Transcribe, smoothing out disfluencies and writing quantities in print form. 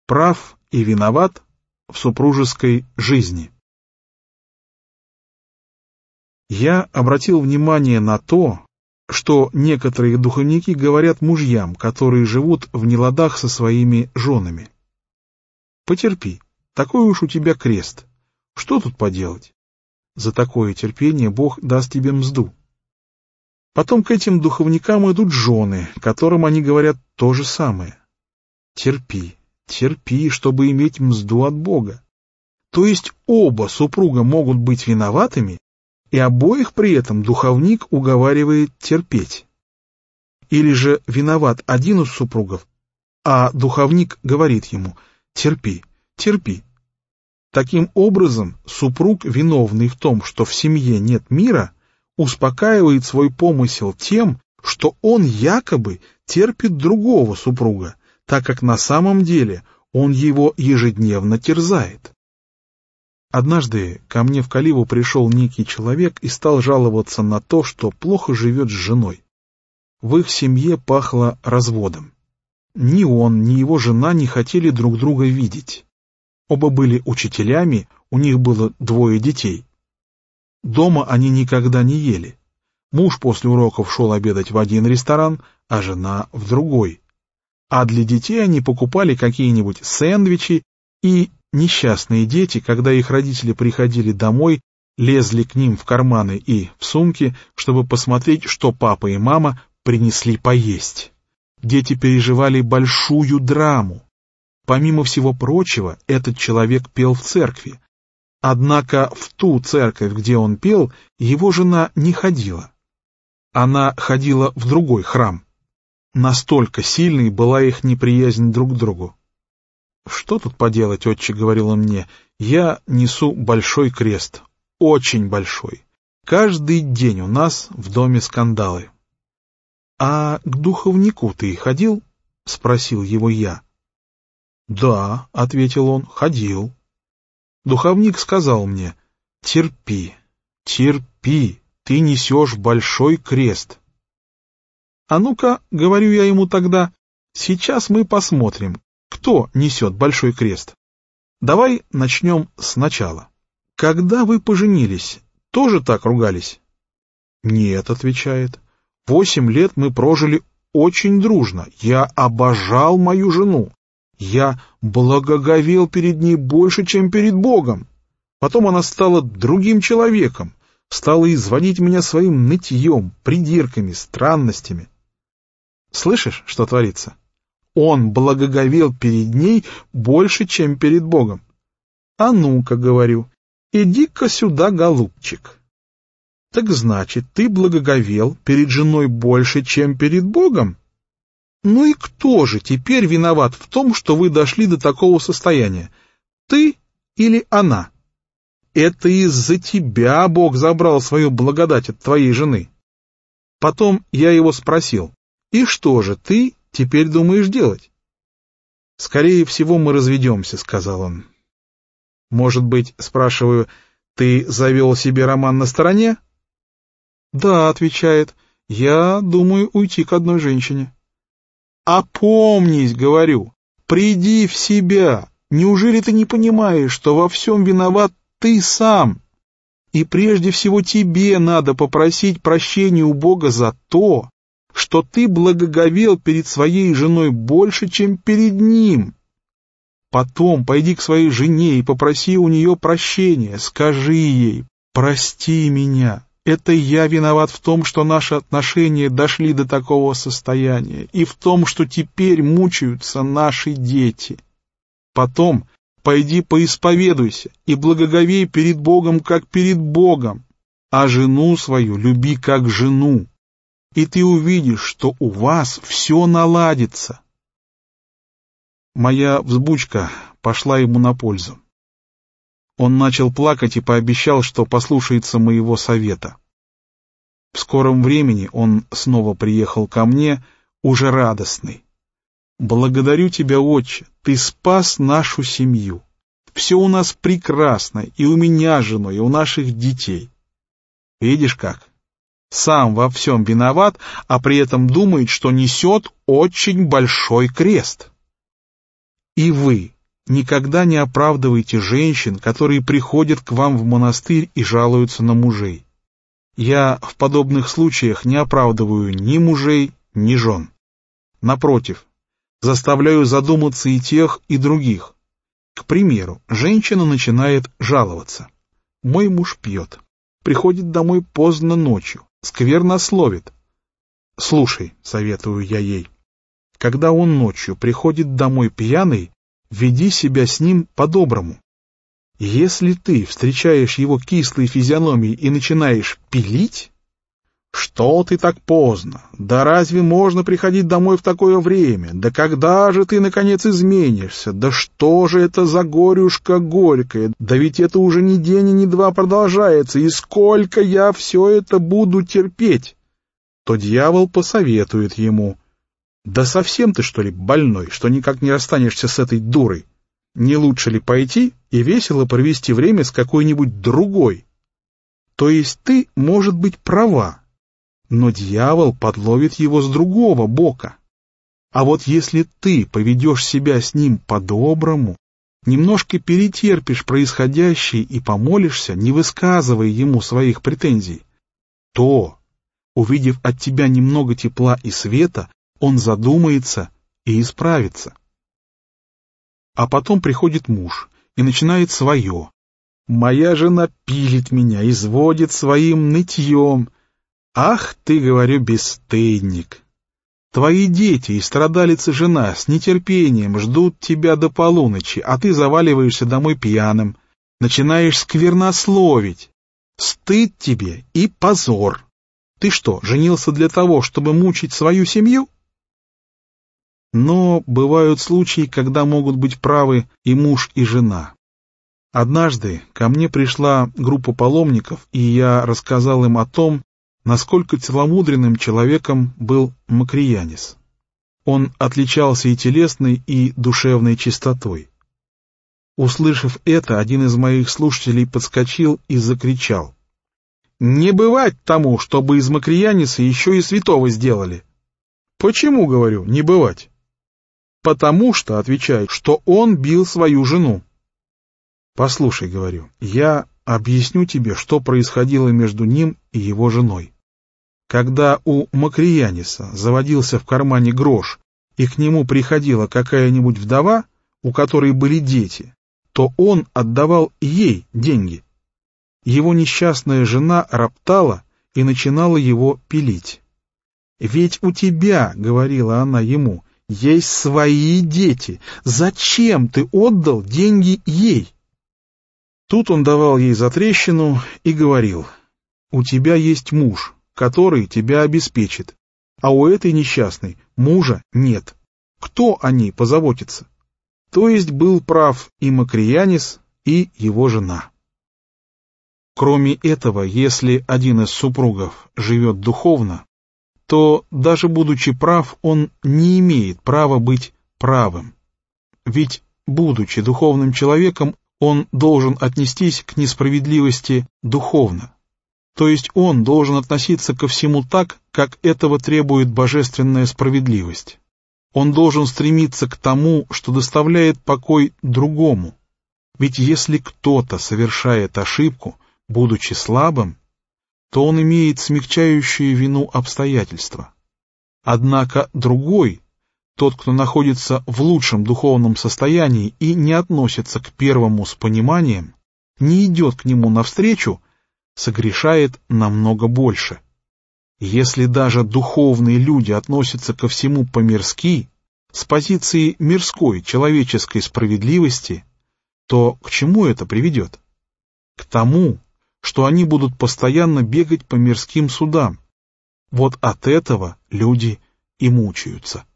прав и виноват в супружеской жизни. Я обратил внимание на то, что некоторые духовники говорят мужьям, которые живут в неладах со своими женами: «Потерпи, такой уж у тебя крест. Что тут поделать? За такое терпение Бог даст тебе мзду». Потом к этим духовникам идут жены, которым они говорят то же самое: «Терпи, терпи, чтобы иметь мзду от Бога». То есть оба супруга могут быть виноватыми, и обоих при этом духовник уговаривает терпеть. Или же виноват один из супругов, а духовник говорит ему: «Терпи, терпи». Таким образом, супруг, виновный в том, что в семье нет мира, успокаивает свой помысел тем, что он якобы терпит другого супруга, так как на самом деле он его ежедневно терзает. Однажды ко мне в Каливу пришел некий человек и стал жаловаться на то, что плохо живет с женой. В их семье пахло разводом. Ни он, ни его жена не хотели друг друга видеть. Оба были учителями, у них было 2 детей. Дома они никогда не ели. Муж после уроков шел обедать в один ресторан, а жена в другой. А для детей они покупали какие-нибудь сэндвичи, и несчастные дети, когда их родители приходили домой, лезли к ним в карманы и в сумки, чтобы посмотреть, что папа и мама принесли поесть. Дети переживали большую драму. Помимо всего прочего, этот человек пел в церкви. Однако в ту церковь, где он пел, его жена не ходила. Она ходила в другой храм. Настолько сильной была их неприязнь друг к другу. «Что тут поделать, отче», — говорил он мне, — «я несу большой крест, очень большой. Каждый день у нас в доме скандалы». «А к духовнику ты ходил?» — спросил его я. «Да», — ответил он, — «ходил». Духовник сказал мне: «Терпи, терпи, ты несешь большой крест». «А ну-ка, — говорю я ему тогда, — сейчас мы посмотрим, кто несет большой крест. Давай начнем сначала. Когда вы поженились, тоже так ругались?» «Нет», — отвечает, — 8 лет мы прожили очень дружно. Я обожал мою жену. Я благоговел перед ней больше, чем перед Богом. Потом она стала другим человеком, стала изводить меня своим нытьем, придирками, странностями». Слышишь, что творится? Он благоговел перед ней больше, чем перед Богом. «А ну-ка, — говорю, — иди-ка сюда, голубчик». «Так значит, ты благоговел перед женой больше, чем перед Богом? Ну и кто же теперь виноват в том, что вы дошли до такого состояния? Ты или она? Это из-за тебя Бог забрал свою благодать от твоей жены». Потом я его спросил: «И что же ты теперь думаешь делать?» «Скорее всего, мы разведемся», — сказал он. «Может быть, — спрашиваю, — ты завел себе роман на стороне?» «Да», — отвечает, — «я думаю уйти к одной женщине». «Опомнись, — говорю, — приди в себя. Неужели ты не понимаешь, что во всем виноват ты сам? И прежде всего тебе надо попросить прощения у Бога за то, что ты благоговел перед своей женой больше, чем перед ним. Потом пойди к своей жене и попроси у нее прощения, скажи ей: прости меня, это я виноват в том, что наши отношения дошли до такого состояния, и в том, что теперь мучаются наши дети. Потом пойди поисповедуйся и благоговей перед Богом, как перед Богом, а жену свою люби как жену, и ты увидишь, что у вас все наладится». Моя взбучка пошла ему на пользу. Он начал плакать и пообещал, что послушается моего совета. В скором времени он снова приехал ко мне, уже радостный. «Благодарю тебя, отче, ты спас нашу семью. Все у нас прекрасно, и у меня с женой, и у наших детей. Видишь как? Сам во всем виноват, а при этом думает, что несет очень большой крест. И вы никогда не оправдывайте женщин, которые приходят к вам в монастырь и жалуются на мужей. Я в подобных случаях не оправдываю ни мужей, ни жен. Напротив, заставляю задуматься и тех, и других. К примеру, женщина начинает жаловаться. Мой муж пьет, приходит домой поздно ночью, сквернословит. Слушай, советую я ей, когда он ночью приходит домой пьяный, веди себя с ним по-доброму. Если ты встречаешь его кислой физиономией и начинаешь пилить, что ты так поздно? Да разве можно приходить домой в такое время? Да когда же ты, наконец, изменишься? Да что же это за горюшка горькая? Да ведь это уже ни день и ни два продолжается, и сколько я все это буду терпеть? То дьявол посоветует ему: да совсем ты, что ли, больной, что никак не расстанешься с этой дурой? Не лучше ли пойти и весело провести время с какой-нибудь другой? То есть ты, может быть, права, но дьявол подловит его с другого бока. А вот если ты поведешь себя с ним по-доброму, немножко перетерпишь происходящее и помолишься, не высказывая ему своих претензий, то, увидев от тебя немного тепла и света, он задумается и исправится. А потом приходит муж и начинает свое. Моя жена пилит меня, изводит своим нытьем. Ах ты, говорю, бесстыдник! Твои дети и страдалица жена с нетерпением ждут тебя до полуночи, а ты заваливаешься домой пьяным, начинаешь сквернословить. Стыд тебе и позор! Ты что, женился для того, чтобы мучить свою семью? Но бывают случаи, когда могут быть правы и муж, и жена. Однажды ко мне пришла группа паломников, и я рассказал им о том, насколько целомудренным человеком был Макриянис. Он отличался и телесной, и душевной чистотой. Услышав это, один из моих слушателей подскочил и закричал: «Не бывать тому, чтобы из Макрияниса еще и святого сделали!» «Почему, — говорю, — не бывать?» «Потому что, — отвечаю, — что он бил свою жену». «Послушай, — говорю, — я объясню тебе, что происходило между ним и его женой. Когда у Макрияниса заводился в кармане грош, и к нему приходила какая-нибудь вдова, у которой были дети, то он отдавал ей деньги. Его несчастная жена роптала и начинала его пилить. «Ведь у тебя, — говорила она ему, — есть свои дети. Зачем ты отдал деньги ей?» Тут он давал ей затрещину и говорил: «У тебя есть муж, который тебя обеспечит, а у этой несчастной мужа нет. Кто о ней позаботится?» То есть был прав и Макриянис, и его жена. Кроме этого, если один из супругов живет духовно, то, даже будучи прав, он не имеет права быть правым. Ведь, будучи духовным человеком, он должен отнестись к несправедливости духовно. То есть он должен относиться ко всему так, как этого требует божественная справедливость. Он должен стремиться к тому, что доставляет покой другому. Ведь если кто-то совершает ошибку, будучи слабым, то он имеет смягчающую вину обстоятельства. Однако другой, тот, кто находится в лучшем духовном состоянии и не относится к первому с пониманием, не идет к нему навстречу, согрешает намного больше. Если даже духовные люди относятся ко всему по-мирски, с позиции мирской человеческой справедливости, то к чему это приведет? К тому, что они будут постоянно бегать по мирским судам. Вот от этого люди и мучаются.